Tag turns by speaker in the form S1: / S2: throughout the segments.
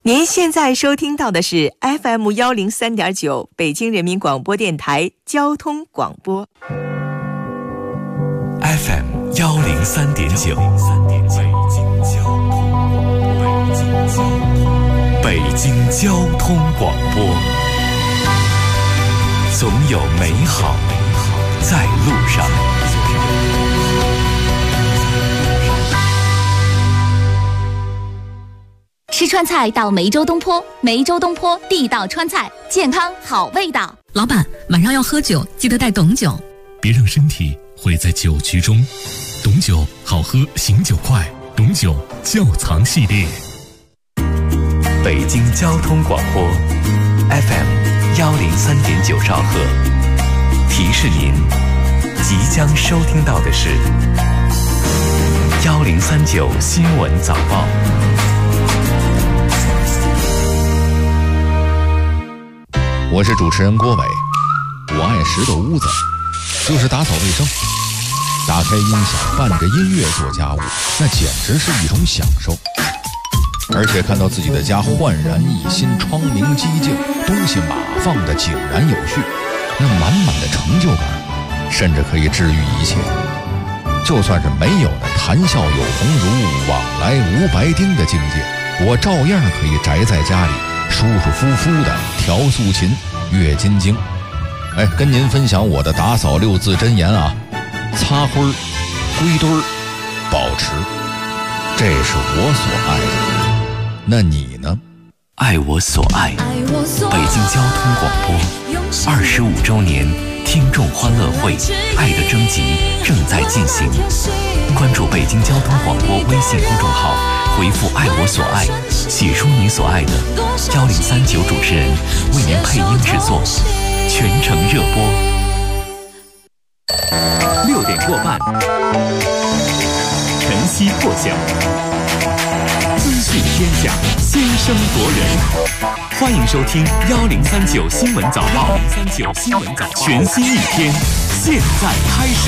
S1: 您现在收听到的是 FM103.9 北京人民广播电台交通广播。
S2: FM103.9 北京交通广播，总有美好在路上。
S3: 吃川菜到梅州东坡，梅州东坡地道川菜，健康好味道。
S4: 老板，晚上要喝酒，记得带董酒。
S2: 别让身体毁在酒局中，董酒好喝，醒酒快，董酒窖藏系列。北京交通广播 FM103.9 兆赫，提示您即将收听到的是1039新闻早报。
S5: 我是主持人郭伟，我爱拾掇屋子，就是打扫卫生，打开音响伴着音乐做家务，那简直是一种享受。而且看到自己的家焕然一新，窗明几净，东西码放的井然有序，那满满的成就感甚至可以治愈一切。就算是没有那谈笑有鸿儒，往来无白丁的境界，我照样可以宅在家里舒舒服服的调素琴阅金经。跟您分享我的打扫6字真言啊：擦灰儿、归堆儿、保持，这是我所爱的。那你呢？
S2: 爱我所爱，北京交通广播25周年听众欢乐会爱的征集正在进行，关注北京交通广播微信公众号，回复爱我所爱，写出你所爱的，1039主持人为您配音制作，全程热播。6点过半，晨曦破晓，资讯天下，先声夺人。欢迎收听1039新闻早报，1039新闻早报，全新一天，现在开始。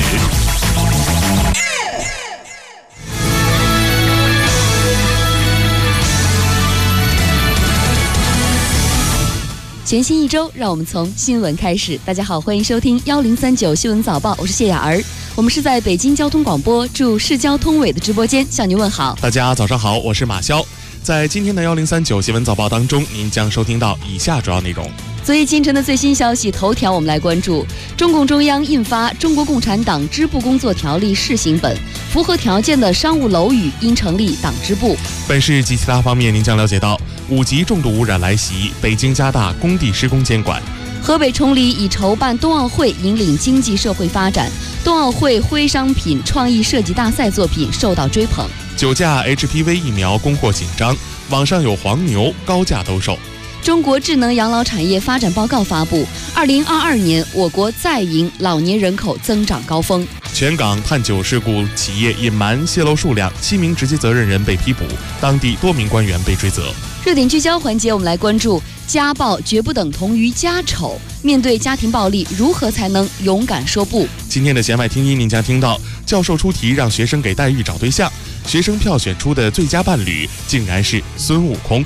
S3: 全新一周，让我们从新闻开始。大家好，欢迎收听1039新闻早报，我是谢雅儿。我们是在北京交通广播驻市交通委的直播间向您问好。
S6: 大家早上好，我是马潇。在今天的1039新闻早报当中，您将收听到以下主要内容。
S3: 昨夜今晨的最新消息头条，我们来关注中共中央印发《中国共产党支部工作条例》试行本，符合条件的商务楼宇应成立党支部。
S6: 本市及其他方面，您将了解到5级重度污染来袭，北京加大工地施工监管。
S3: 河北崇礼以筹办冬奥会引领经济社会发展，冬奥会徽商品创意设计大赛作品受到追捧。
S6: 酒驾 HPV 疫苗供货紧张，网上有黄牛高价兜售。
S3: 中国智能养老产业发展报告发布，2022年我国再迎老年人口增长高峰。
S6: 全港碳酒事故企业隐瞒泄漏数量，7名直接责任人被批捕，当地多名官员被追责。
S3: 热点聚焦环节，我们来关注家暴绝不等同于家丑，面对家庭暴力，如何才能勇敢说不？
S6: 今天的弦外听音，您将听到教授出题让学生给黛玉找对象，学生票选出的最佳伴侣竟然是孙悟空。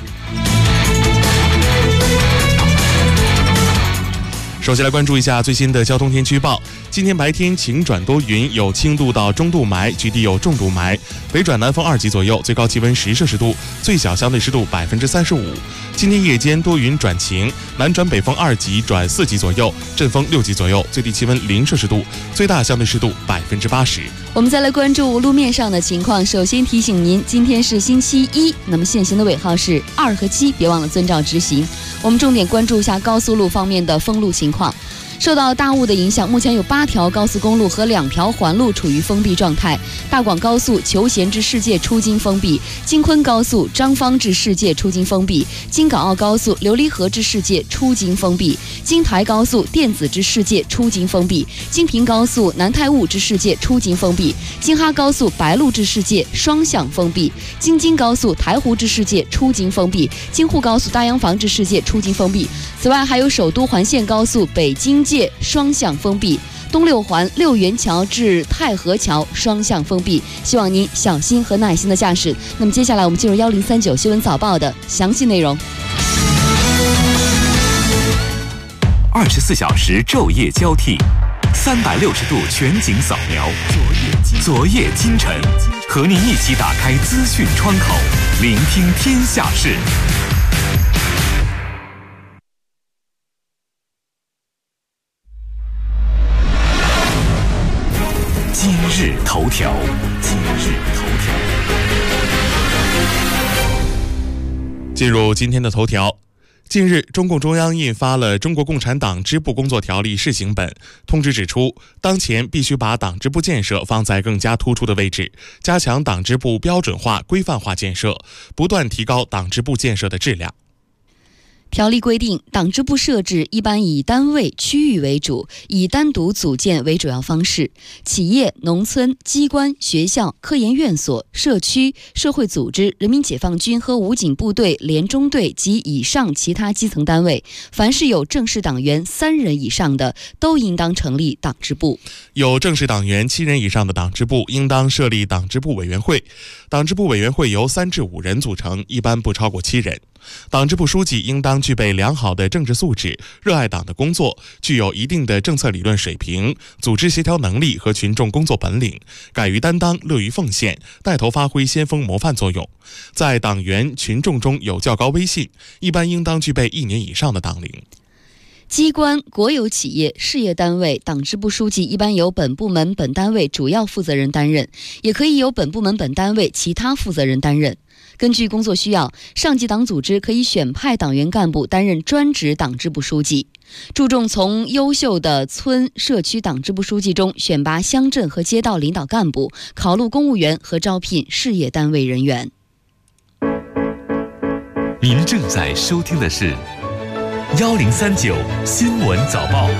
S6: 首先来关注一下最新的交通天气预报。今天白天晴转多云，有轻度到中度霾，局地有重度霾，北转南风2级左右，最高气温10摄氏度，最小相对湿度35%。今天夜间多云转晴，南转北风2级转4级左右，阵风6级左右，最低气温0摄氏度，最大相对湿度80%。
S3: 我们再来关注路面上的情况。首先提醒您，今天是星期一，那么限行的尾号是2和7，别忘了遵照执行。我们重点关注一下高速路方面的封路情况。受到大雾的影响，目前有8条高速公路和2条环路处于封闭状态。大广高速求贤至世界出京封闭，京昆高速张坊至世界出京封闭，京港澳高速琉璃河至世界出京封闭，京台高速电子至世界出京封闭，京平高速南太坞至世界出京封闭，京哈高速白鹿至世界双向封闭，京津高速台湖至世界出京封闭，京沪高速大洋坊至世界出京封闭。此外，还有首都环线高速北京界双向封闭， 东六环六元桥至太和桥双向封闭，希望您小心和耐心的驾驶。那么接下来我们进入1039新闻早报的详细内容。
S2: 24小时昼夜交替，360度全景扫描，昨夜今晨，和您一起打开资讯窗口，聆听天下事。今日头条，
S6: 进入今天的头条。近日，中共中央印发了《中国共产党支部工作条例》试行本，通知指出，当前必须把党支部建设放在更加突出的位置，加强党支部标准化、规范化建设，不断提高党支部建设的质量。
S3: 条例规定，党支部设置一般以单位、区域为主，以单独组建为主要方式。企业、农村、机关、学校、科研院所、社区、社会组织、人民解放军和武警部队联中队及以上其他基层单位，凡是有正式党员3人以上的，都应当成立党支部。
S6: 有正式党员7人以上的党支部，应当设立党支部委员会。党支部委员会由3至5人组成，一般不超过7人。党支部书记应当具备良好的政治素质，热爱党的工作，具有一定的政策理论水平、组织协调能力和群众工作本领，敢于担当，乐于奉献，带头发挥先锋模范作用，在党员群众中有较高威信，一般应当具备1年以上的党龄。
S3: 机关、国有企业、事业单位党支部书记一般由本部门本单位主要负责人担任，也可以由本部门本单位其他负责人担任。根据工作需要，上级党组织可以选派党员干部担任专职党支部书记，注重从优秀的村社区党支部书记中选拔乡镇和街道领导干部，考录公务员和招聘事业单位人员。
S2: 您正在收听的是1039新闻早报。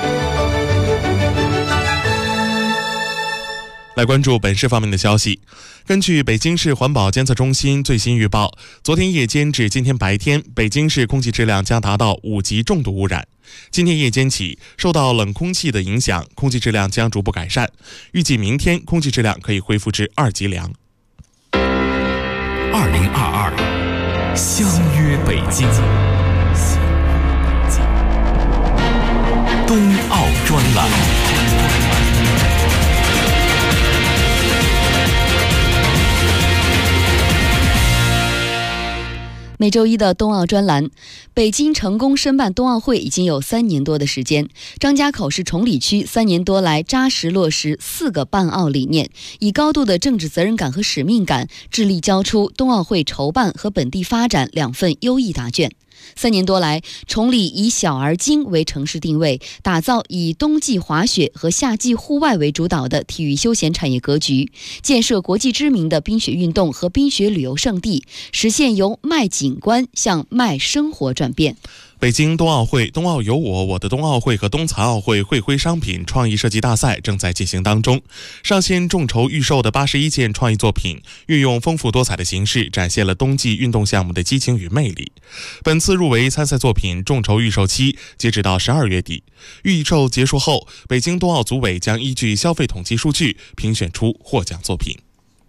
S6: 来关注本市方面的消息。根据北京市环保监测中心最新预报，昨天夜间至今天白天，北京市空气质量将达到5级重度污染。今天夜间起，受到冷空气的影响，空气质量将逐步改善，预计明天空气质量可以恢复至2级良。
S2: 2022相约北京，冬奥专栏。
S3: 每周一的冬奥专栏，北京成功申办冬奥会已经有3年多的时间。张家口市崇礼区3年多来扎实落实4个办奥理念，以高度的政治责任感和使命感，致力交出冬奥会筹办和本地发展2份优异答卷。3年多来，崇礼以小而精为城市定位，打造以冬季滑雪和夏季户外为主导的体育休闲产业格局，建设国际知名的冰雪运动和冰雪旅游胜地，实现由卖景观向卖生活转变。
S6: 北京冬奥会、冬奥有我、我的冬奥会和冬残奥会会徽商品创意设计大赛正在进行当中，上线众筹预售的81件创意作品，运用丰富多彩的形式，展现了冬季运动项目的激情与魅力。本次入围参赛作品众筹预售期截止到12月底，预售结束后，北京冬奥组委将依据消费统计数据评选出获奖作品。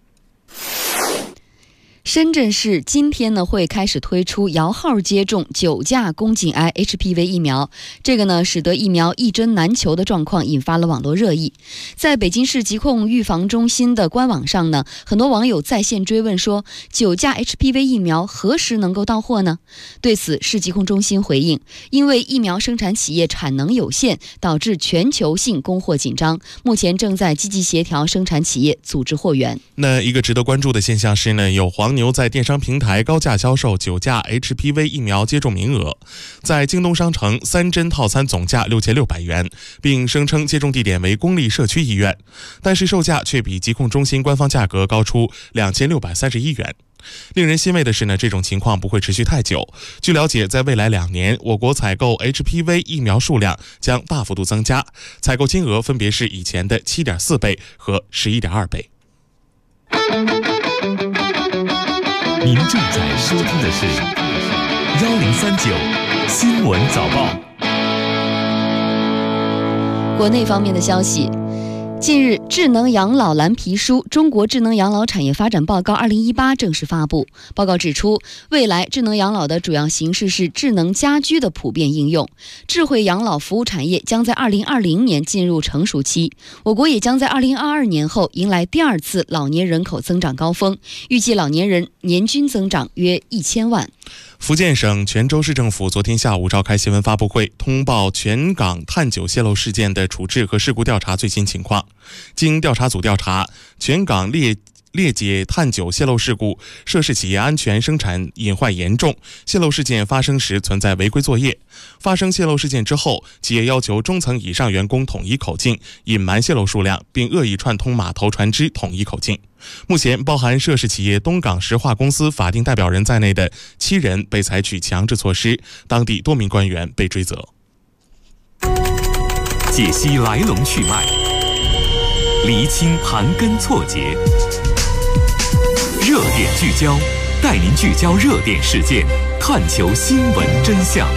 S3: 深圳市今天呢会开始推出摇号接种9价宫颈癌 HPV 疫苗，这个呢使得疫苗一针难求的状况引发了网络热议。在北京市疾控预防中心的官网上呢，很多网友在线追问说，9价 HPV 疫苗何时能够到货呢？对此，市疾控中心回应，因为疫苗生产企业产能有限，导致全球性供货紧张，目前正在积极协调生产企业组织货源。那
S6: 一个值得关注的现象是呢，有黄牛在电商平台高价销售9价 HPV 疫苗接种名额，在京东商城3针套餐总价6600元，并声称接种地点为公立社区医院，但是售价却比疾控中心官方价格高出2631元。令人欣慰的是呢，这种情况不会持续太久。据了解，在未来2年，我国采购 HPV 疫苗数量将大幅度增加，采购金额分别是以前的7.4倍和11.2倍。
S2: 您正在收听的是1039新闻早报。
S3: 国内方面的消息，近日，智能养老蓝皮书《中国智能养老产业发展报告2018》正式发布。报告指出，未来智能养老的主要形式是智能家居的普遍应用，智慧养老服务产业将在2020年进入成熟期。我国也将在2022年后迎来第二次老年人口增长高峰，预计老年人年均增长约1000万。
S6: 福建省泉州市政府昨天下午召开新闻发布会，通报泉港碳九泄漏事件的处置和事故调查最新情况。经调查组调查，泉港裂解碳九泄漏事故涉事企业安全生产隐患严重，泄漏事件发生时存在违规作业。发生泄漏事件之后，企业要求中层以上员工统一口径，隐瞒泄漏数量，并恶意串通码头船只统一口径。目前，包含涉事企业东港石化公司法定代表人在内的7人被采取强制措施，当地多名官员被追责。
S2: 解析来龙去脉，厘清盘根错节，热点聚焦，带您聚焦热点事件，探求新闻真相。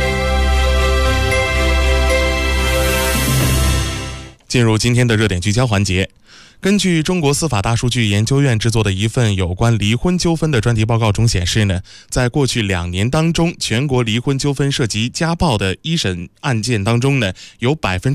S6: 进入今天的热点聚焦环节。根据中国司法大数据研究院制作的一份有关离婚纠纷的专题报告中显示呢，在过去2年当中，全国离婚纠纷涉及家暴的一审案件当中呢，有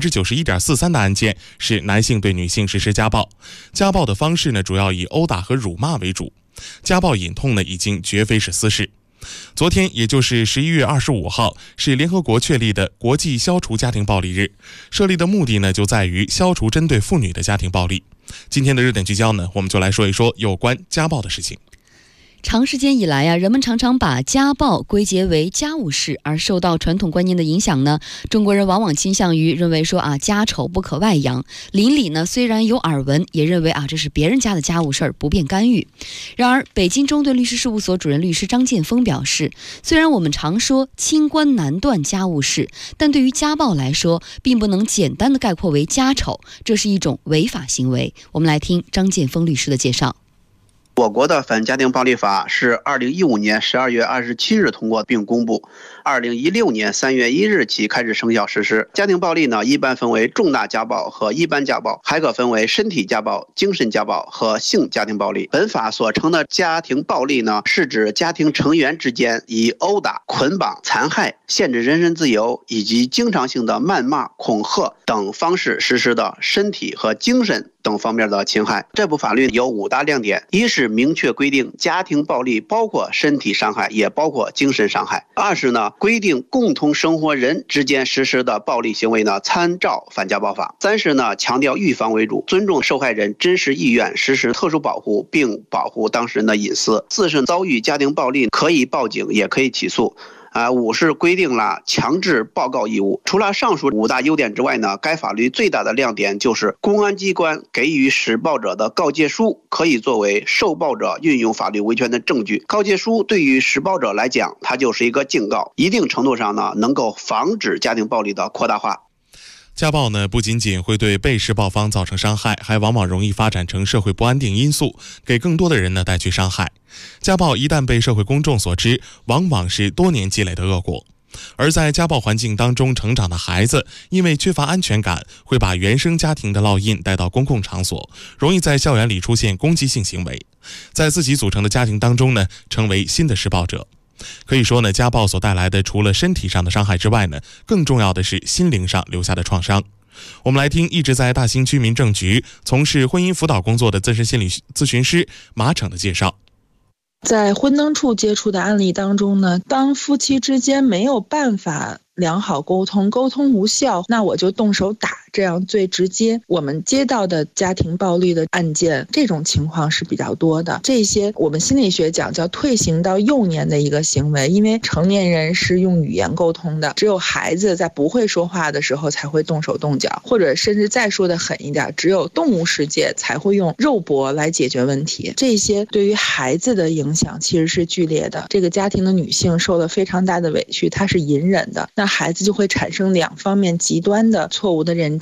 S6: 91.43% 的案件是男性对女性实施家暴。家暴的方式呢，主要以殴打和辱骂为主。家暴隐痛呢，已经绝非是私事。昨天，也就是11月25号，是联合国确立的国际消除家庭暴力日。设立的目的呢，就在于消除针对妇女的家庭暴力。今天的热点聚焦呢，我们就来说一说有关家暴的事情。
S3: 长时间以来呀，人们常常把家暴归结为家务事，而受到传统观念的影响呢，中国人往往倾向于认为说家丑不可外扬。邻里呢虽然有耳闻，也认为这是别人家的家务事儿，不便干预。然而，北京中盾律师事务所主任律师张建峰表示，虽然我们常说清官难断家务事，但对于家暴来说，并不能简单的概括为家丑，这是一种违法行为。我们来听张建峰律师的介绍。
S7: 我国的反家庭暴力法是2015年12月27日通过并公布，2016年3月1日起开始生效实施。家庭暴力呢，一般分为重大家暴和一般家暴，还可分为身体家暴、精神家暴和性家庭暴力。本法所称的家庭暴力呢，是指家庭成员之间以殴打、捆绑、残害、限制人身自由以及经常性的谩骂、恐吓等方式实施的身体和精神等方面的侵害。这部法律有5大亮点：一是明确规定家庭暴力包括身体伤害，也包括精神伤害；二是呢，规定共同生活人之间实施的暴力行为呢，参照反家暴法；三是呢，强调预防为主，尊重受害人真实意愿，实施特殊保护，并保护当事人的隐私；四是遭遇家庭暴力可以报警，也可以起诉。5是规定了强制报告义务。除了上述5大优点之外呢，该法律最大的亮点就是公安机关给予施暴者的告诫书可以作为受暴者运用法律维权的证据。告诫书对于施暴者来讲，它就是一个警告，一定程度上呢，能够防止家庭暴力的扩大化。
S6: 家暴呢，不仅仅会对被施暴方造成伤害，还往往容易发展成社会不安定因素，给更多的人呢带去伤害。家暴一旦被社会公众所知，往往是多年积累的恶果。而在家暴环境当中成长的孩子，因为缺乏安全感，会把原生家庭的烙印带到公共场所，容易在校园里出现攻击性行为，在自己组成的家庭当中呢，成为新的施暴者。可以说呢，家暴所带来的除了身体上的伤害之外呢，更重要的是心灵上留下的创伤。我们来听一直在大兴区民政局从事婚姻辅导工作的资深心理咨询师马骋的介绍。
S8: 在婚登处接触的案例当中呢，当夫妻之间没有办法良好沟通无效，那我就动手打，这样最直接。我们接到的家庭暴力的案件，这种情况是比较多的。这些我们心理学讲叫退行到幼年的一个行为，因为成年人是用语言沟通的，只有孩子在不会说话的时候才会动手动脚，或者甚至再说的狠一点，只有动物世界才会用肉搏来解决问题。这些对于孩子的影响其实是剧烈的。这个家庭的女性受了非常大的委屈，她是隐忍的，那孩子就会产生2方面极端的错误的认知。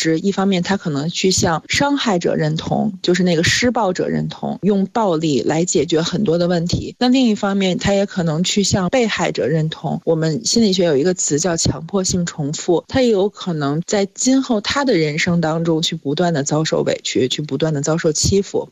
S8: 知，一方面他可能去向伤害者认同，就是那个施暴者认同，用暴力来解决很多的问题。那另一方面他也可能去向被害者认同，我们心理学有一个词叫强迫性重复，他也有可能在今后他的人生当中去不断的遭受委屈，去不断的遭受欺负。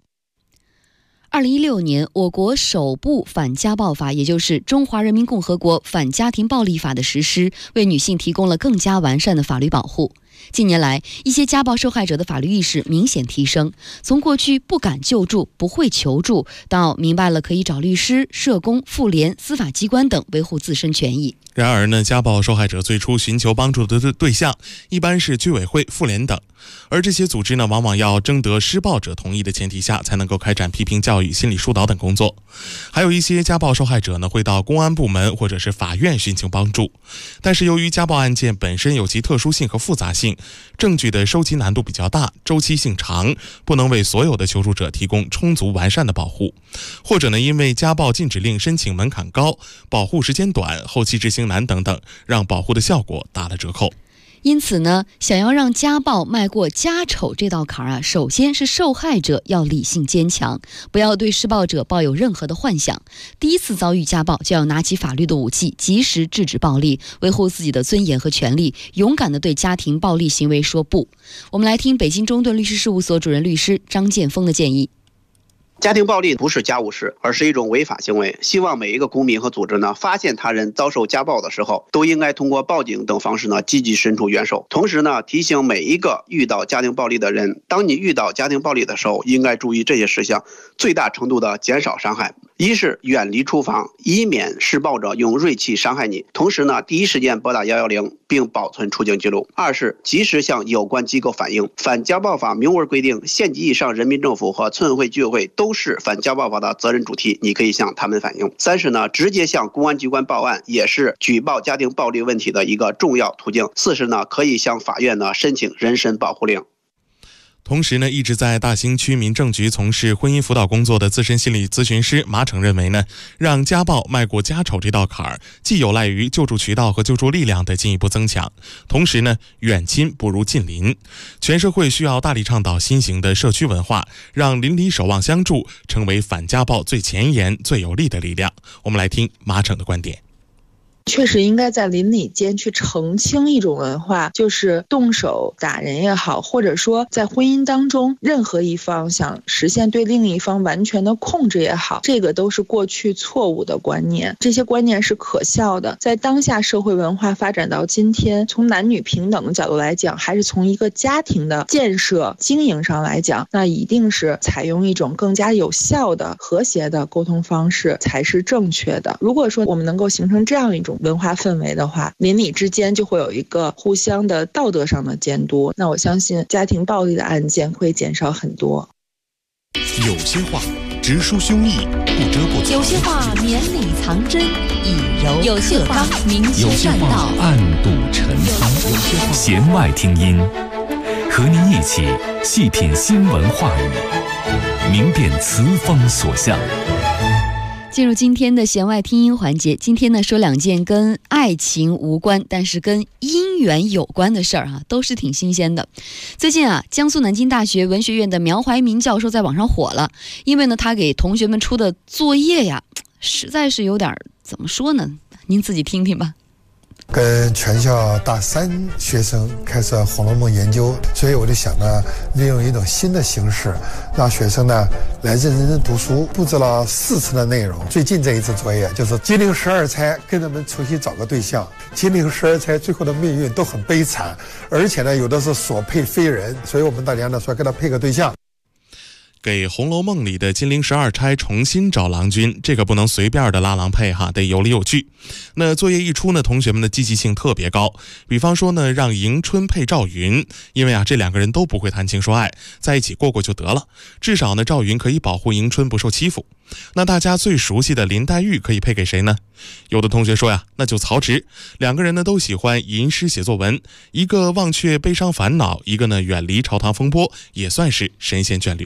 S3: 2016年，我国首部反家暴法，也就是《中华人民共和国反家庭暴力法》的实施，为女性提供了更加完善的法律保护。近年来，一些家暴受害者的法律意识明显提升，从过去不敢救助、不会求助，到明白了可以找律师、社工、妇联、司法机关等维护自身权益。
S6: 然而呢，家暴受害者最初寻求帮助的对象一般是居委会、妇联等，而这些组织呢，往往要征得施暴者同意的前提下，才能够开展批评教育、心理疏导等工作。还有一些家暴受害者呢，会到公安部门或者是法院寻求帮助，但是由于家暴案件本身有其特殊性和复杂性，证据的收集难度比较大，周期性长，不能为所有的求助者提供充足完善的保护，或者呢，因为家暴禁止令申请门槛高，保护时间短，后期执行难等等，让保护的效果打了折扣。
S3: 因此呢，想要让家暴迈过家丑这道坎啊，首先是受害者要理性坚强，不要对施暴者抱有任何的幻想。第一次遭遇家暴，就要拿起法律的武器，及时制止暴力，维护自己的尊严和权利，勇敢地对家庭暴力行为说不。我们来听北京中盾律师事务所主任律师张建峰的建议。
S7: 家庭暴力不是家务事，而是一种违法行为。希望每一个公民和组织呢，发现他人遭受家暴的时候，都应该通过报警等方式呢，积极伸出援手。同时呢，提醒每一个遇到家庭暴力的人，当你遇到家庭暴力的时候，应该注意这些事项，最大程度的减少伤害。一是远离厨房，以免施暴者用锐器伤害你。同时呢，第一时间拨打110，并保存出境记录。二是及时向有关机构反映。反家暴法明文规定，县级以上人民政府和村委会、居委会都是反家暴法的责任主体，你可以向他们反映。三是呢，直接向公安机关报案，也是举报家庭暴力问题的一个重要途径。四是呢，可以向法院呢申请人身保护令。
S6: 同时呢，一直在大兴区民政局从事婚姻辅导工作的资深心理咨询师马骋认为呢，让家暴迈过家丑这道坎儿，既有赖于救助渠道和救助力量的进一步增强，同时呢，远亲不如近邻，全社会需要大力倡导新型的社区文化，让邻里守望相助成为反家暴最前沿、最有力的力量。我们来听马骋的观点。
S8: 确实应该在邻里间去澄清一种文化，就是动手打人也好，或者说在婚姻当中任何一方想实现对另一方完全的控制也好，这个都是过去错误的观念，这些观念是可笑的。在当下社会文化发展到今天，从男女平等的角度来讲，还是从一个家庭的建设经营上来讲，那一定是采用一种更加有效的和谐的沟通方式才是正确的。如果说我们能够形成这样一种文化氛围的话，邻里之间就会有一个互相的道德上的监督，那我相信家庭暴力的案件会减少很多。
S9: 有些话直抒胸臆，不遮不藏；
S4: 有些话绵里藏针，以柔克刚；有些话明修栈道，
S2: 暗度陈仓。弦外听音，和您一起细品新闻话语，明辨词风所向。
S3: 进入今天的弦外听音环节，今天呢说两件跟爱情无关，但是跟姻缘有关的事儿啊，都是挺新鲜的。最近啊，江苏南京大学文学院的苗怀民教授在网上火了，因为呢他给同学们出的作业呀，实在是有点怎么说呢？您自己听听吧。
S10: 跟全校大3学生开始《红楼梦》研究，所以我就想呢，利用一种新的形式，让学生呢来认真读书。布置了4次的内容。最近这一次作业就是金陵12钗跟他们重新找个对象。金陵12钗最后的命运都很悲惨，而且呢有的是所配非人，所以我们大家呢说跟他配个对象。
S6: 给《红楼梦》里的金陵12钗重新找郎君，这个不能随便的拉郎配哈，得有理有据。那作业一出呢，同学们的积极性特别高。比方说呢，让迎春配赵云，因为啊这两个人都不会谈情说爱，在一起过过就得了，至少呢赵云可以保护迎春不受欺负。那大家最熟悉的林黛玉可以配给谁呢？有的同学说呀，那就曹植。两个人呢都喜欢吟诗写作文，一个忘却悲伤烦恼，一个呢远离朝堂风波，也算是神仙眷侣了。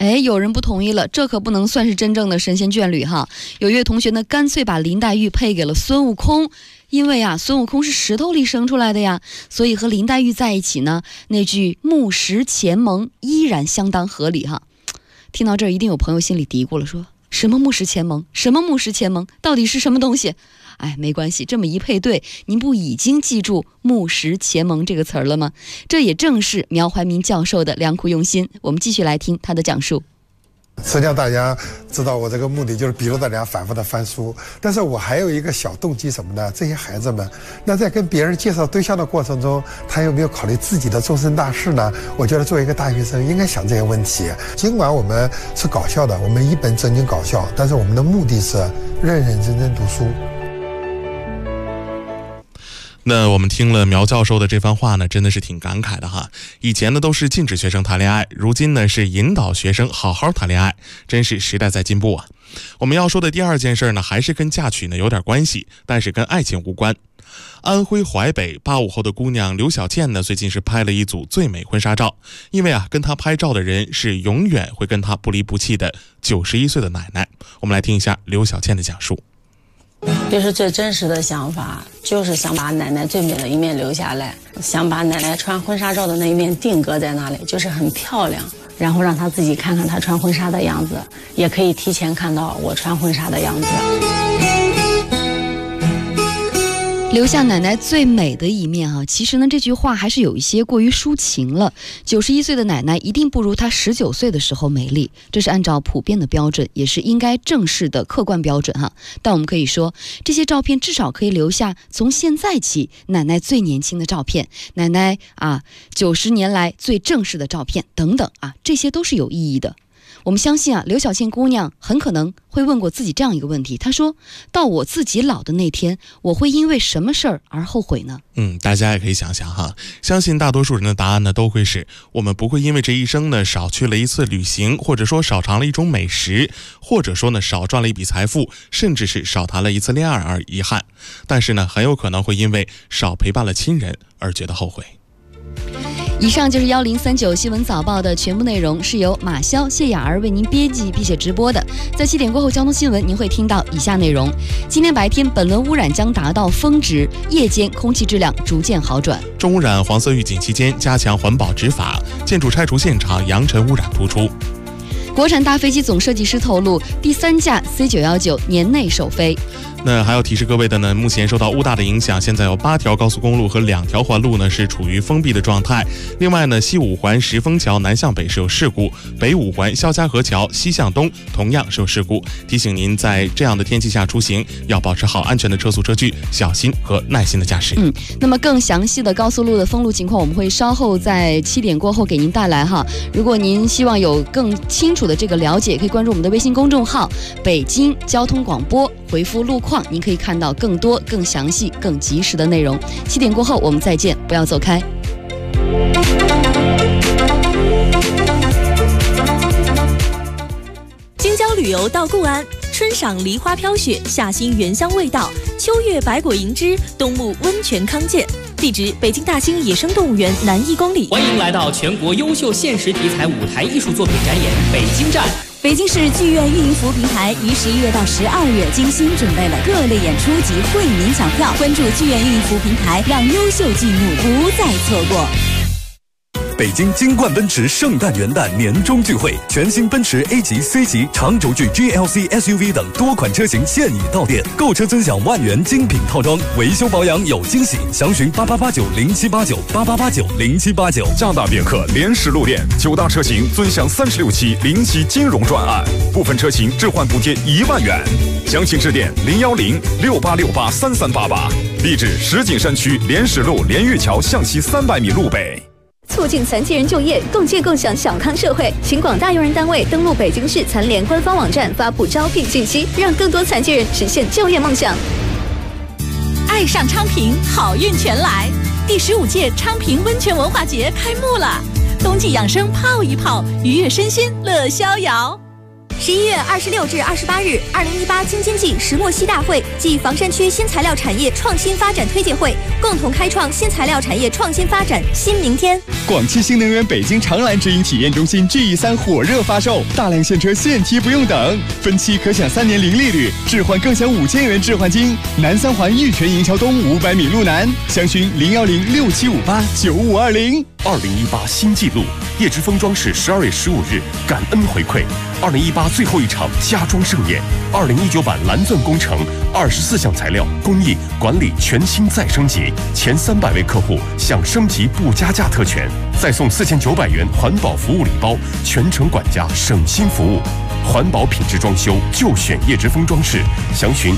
S3: 有人不同意了，这可不能算是真正的神仙眷侣哈。有一位同学呢，干脆把林黛玉配给了孙悟空，因为啊，孙悟空是石头里生出来的呀，所以和林黛玉在一起呢，那句木石前盟依然相当合理哈。听到这儿，一定有朋友心里嘀咕了，说什么木石前盟，什么木石前盟，到底是什么东西？哎，没关系，这么一配对，您不已经记住木石前盟这个词儿了吗？这也正是苗怀民教授的良苦用心。我们继续来听他的讲述。
S10: 实际上大家知道我这个目的就是逼着大家反复的翻书，但是我还有一个小动机什么呢？这些孩子们，那在跟别人介绍对象的过程中，他有没有考虑自己的终身大事呢？我觉得作为一个大学生应该想这些问题。尽管我们是搞笑的，我们一本正经搞笑，但是我们的目的是认认真真读书。
S6: 那我们听了苗教授的这番话呢，真的是挺感慨的哈。以前呢都是禁止学生谈恋爱，如今呢是引导学生好好谈恋爱，真是时代在进步啊。我们要说的第二件事呢，还是跟嫁娶呢有点关系，但是跟爱情无关。安徽淮北85后的姑娘刘小倩呢，最近是拍了一组最美婚纱照，因为啊，跟她拍照的人是永远会跟她不离不弃的91岁的奶奶。我们来听一下刘小倩的讲述。
S11: 就是最真实的想法，就是想把奶奶最美的一面留下来，想把奶奶穿婚纱照的那一面定格在那里，就是很漂亮，然后让她自己看看她穿婚纱的样子，也可以提前看到我穿婚纱的样子。
S3: 留下奶奶最美的一面啊，其实呢这句话还是有一些过于抒情了。91岁的奶奶一定不如她19岁的时候美丽，这是按照普遍的标准，也是应该正视的客观标准哈。但我们可以说，这些照片至少可以留下从现在起奶奶最年轻的照片，奶奶啊90年来最正式的照片等等啊，这些都是有意义的。我们相信啊，刘小倩姑娘很可能会问过自己这样一个问题，她说到我自己老的那天，我会因为什么事儿而后悔呢？
S6: 大家也可以想想哈，相信大多数人的答案呢都会是我们不会因为这一生呢少去了一次旅行，或者说少尝了一种美食，或者说呢少赚了一笔财富，甚至是少谈了一次恋爱而遗憾，但是呢很有可能会因为少陪伴了亲人而觉得后悔。
S3: 以上就是1039新闻早报的全部内容，是由马潇、谢雅儿为您编辑并且直播的。在7点过后交通新闻您会听到以下内容：今天白天本轮污染将达到峰值，夜间空气质量逐渐好转。
S6: 重污染黄色预警期间加强环保执法，建筑拆除现场扬尘污染突出。
S3: 国产大飞机总设计师透露，第3架 C919 年内首飞。
S6: 那还要提示各位的呢，目前受到乌大的影响，现在有8条高速公路和2条环路呢是处于封闭的状态。另外呢，西5环石峰桥南向北是有事故，北5环肖家河桥西向东同样是有事故。提醒您在这样的天气下出行，要保持好安全的车速车距，小心和耐心的驾驶。
S3: 那么更详细的高速路的封路情况，我们会稍后在7点过后给您带来哈。如果您希望有更清楚的这个了解，可以关注我们的微信公众号北京交通广播，回复路况，您可以看到更多、更详细、更及时的内容。7点过后我们再见，不要走开。
S4: 京郊旅游到固安，春赏梨花飘雪，夏欣原香味道，秋月百果盈枝，冬沐温泉康健。地址：北京大兴野生动物园南1公里。
S12: 欢迎来到全国优秀现实题材舞台艺术作品展演北京站。
S4: 北京市剧院运营服务平台于11月到12月精心准备了各类演出及惠民抢票，关注剧院运营服务平台，让优秀剧目不再错过。
S13: 北京金冠奔驰圣诞元旦年终聚会，全新奔驰 A 级、C 级、长轴距 GLC SUV 等多款车型现已到店，购车尊享万元精品套装，维修保养有惊喜，详询8889078988890789。
S14: 加大别克联使路店，9大车型尊享36期零息金融专案，部分车型置换补贴1万元，详情致电01068683388，地址石景山区联使路连玉桥向西300米路北。
S15: 促进残疾人就业，共建共享小康社会，请广大用人单位登录北京市残联官方网站发布招聘信息，让更多残疾人实现就业梦想。
S4: 爱上昌平，好运全来！第15届昌平温泉文化节开幕了，冬季养生泡一泡，愉悦身心乐逍遥。
S15: 11月26至28日，2018京津冀石墨烯大会暨房山区新材料产业创新发展推介会共同开创新材料产业创新发展新明天。
S16: 广汽新能源北京长蓝直营体验中心 GE3 火热发售，大量现车现提不用等，分期可享3年零利率，置换更享5000元置换金。南三环玉泉营桥东500米路南，详询01067589520。
S14: 2018新纪录，叶之峰装饰12月15日感恩回馈2018最后一场家装盛宴，2019版蓝钻工程24项材料工艺管理全新再升级，前300位客户享升级不加价特权，再送4900元环保服务礼包，全程管家省心服务。环保品质装修就选叶之峰装饰，详询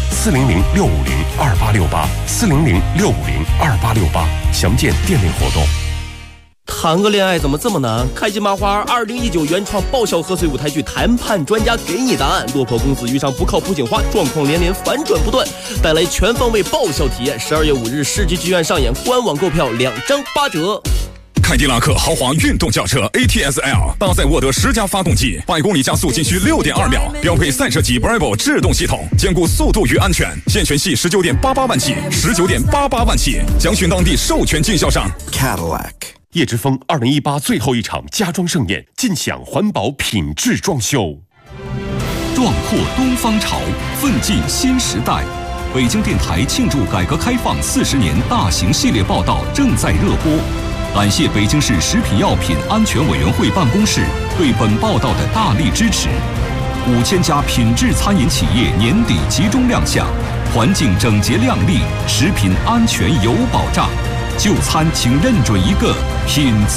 S14: 400-650-2868，400-650-2868，详见店内活动。
S17: 谈个恋爱怎么这么难？开心麻花2019原创爆笑贺岁舞台剧谈判专家给你答案。落魄公子遇上不靠谱警花，状况连连，反转不断，带来全方位爆笑体验。12月5日世纪剧院上演，官网购票2张8折。
S14: 凯迪拉克豪华运动轿车 ATS-L 搭载沃德10加发动机，100公里加速仅需6.2秒，标配赛车级 Bravo 制动系统，兼顾速度与安全。现权系19.88万起，19.88万起，详询当地授权经销商 Cadillac。叶之峰2018最后一场家装盛宴，尽享环保品质装修。
S13: 壮阔东方潮，奋进新时代。北京电台庆祝改革开放40年大型系列报道正在热播。感谢北京市食品药品安全委员会办公室对本报道的大力支持。5000家品质餐饮企业年底集中亮相，环境整洁亮丽，食品安全有保障。就餐请认准一个品字。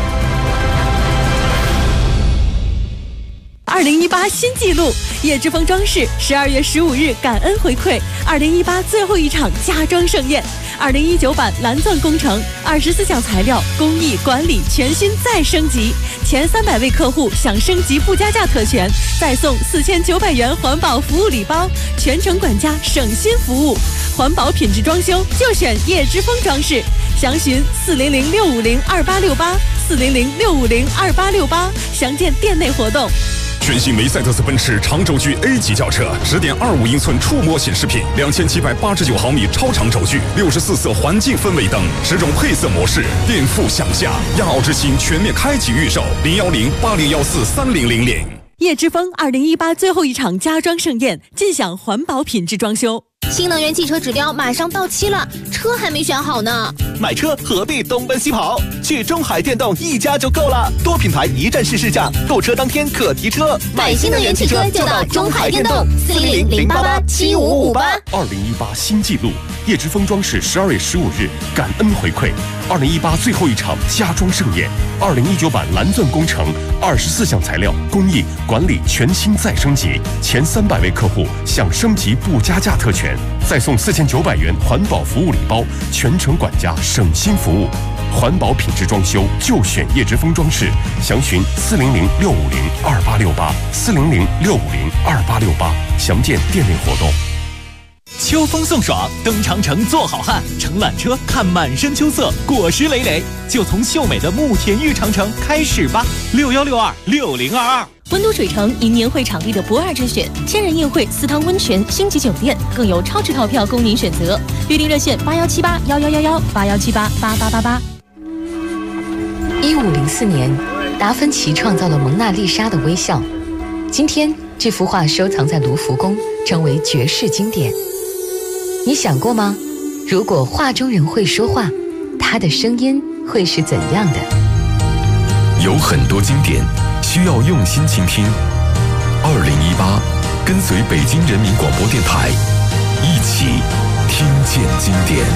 S4: 2018新纪录，叶之峰装饰12月15日感恩回馈2018最后一场家装盛宴，2019版蓝钻工程24项材料工艺管理全新再升级，前300位客户享升级不加价特权，再送4900元环保服务礼包，全程管家省心服务。环保品质装修就选叶之峰装饰，详询400-650-2868，400-650-2868，详见店内活动。
S14: 全新梅赛德斯奔驰长轴距 A 级轿车，10.25英寸触摸显示屏，2789毫米超长轴距，64色环境氛围灯，10种配色模式，颠覆想象。亚奥之星全面开启预售，010-8014-3000。
S4: 叶之峰2018最后一场家装盛宴，尽享环保品质装修。
S15: 新能源汽车指标马上到期了，车还没选好呢。
S18: 买车何必东奔西跑？去中海电动一家就够了，多品牌一站式试驾，购车当天可提车。
S15: 买新能源汽车就到中海电动，400-088-7558。
S14: 2018新纪录，叶之峰装饰12月15日感恩回馈2018最后一场家装盛宴，2019版蓝钻工程24项材料工艺管理全新再升级，前300位客户享升级不加价特权，再送4900元环保服务礼包，全程管家省心服务。环保品质装修就选叶之峰装饰，详询400-650-2868，400-650-2868，详见店内活动。
S18: 秋风送爽，登长城做好汉，乘缆车看满山秋色，果实累累，就从秀美的慕田峪长城开始吧。6162-6022。
S4: 温都水城迎年会场地的不二之选，千人宴会、4汤温泉、星级酒店，更有超值套票供您选择。预订热线81781111，81788888。
S19: 1504年，达芬奇创造了蒙娜丽莎的微笑。今天，这幅画收藏在卢浮宫，成为绝世经典。你想过吗？如果画中人会说话，他的声音会是怎样的？
S2: 有很多经典需要用心倾听。2018，跟随北京人民广播电台，一起听见经典。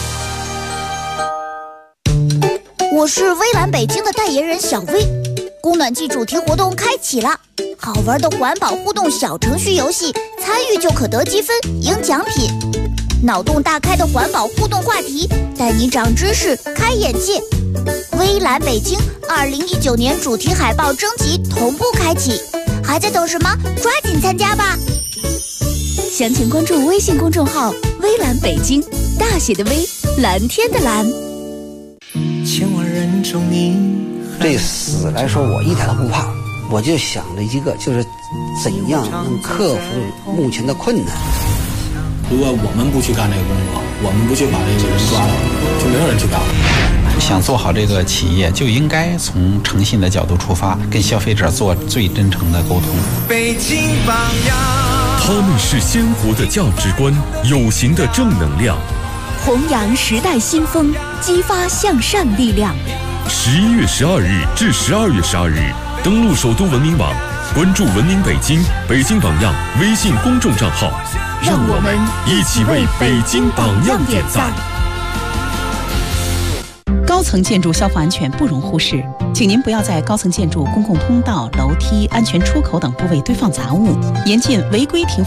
S20: 我是微蓝北京的代言人小薇，供暖季主题活动开启了，好玩的环保互动小程序游戏，参与就可得积分赢奖品。脑洞大开的环保互动话题，带你长知识开眼界。微蓝北京2019年主题海报征集同步开启，还在等什么？抓紧参加吧！
S4: 详情关注微信公众号微蓝北京，大写的微，蓝天的蓝。
S21: 对死来说我一点都不怕， 我就想了一个，就是怎样能克服目前的困难。
S22: 如果我们不去干这个工作，我们不去把这个人抓了，就没有人去干了。
S23: 想做好这个企业，就应该从诚信的角度出发，跟消费者做最真诚的沟通。
S24: 北京榜样，
S14: 他们是鲜活的价值观，有形的正能量，
S15: 弘扬时代新风，激发向善力量。
S14: 11月12日至12月12日，登录首都文明网，关注文明北京、北京榜样微信公众账号，
S15: 让我们
S14: 一起为北京榜样点赞。
S25: 高层建筑消防安全不容忽视，请您不要在高层建筑公共通道、楼梯、安全出口等部位堆放杂物，严禁违规停放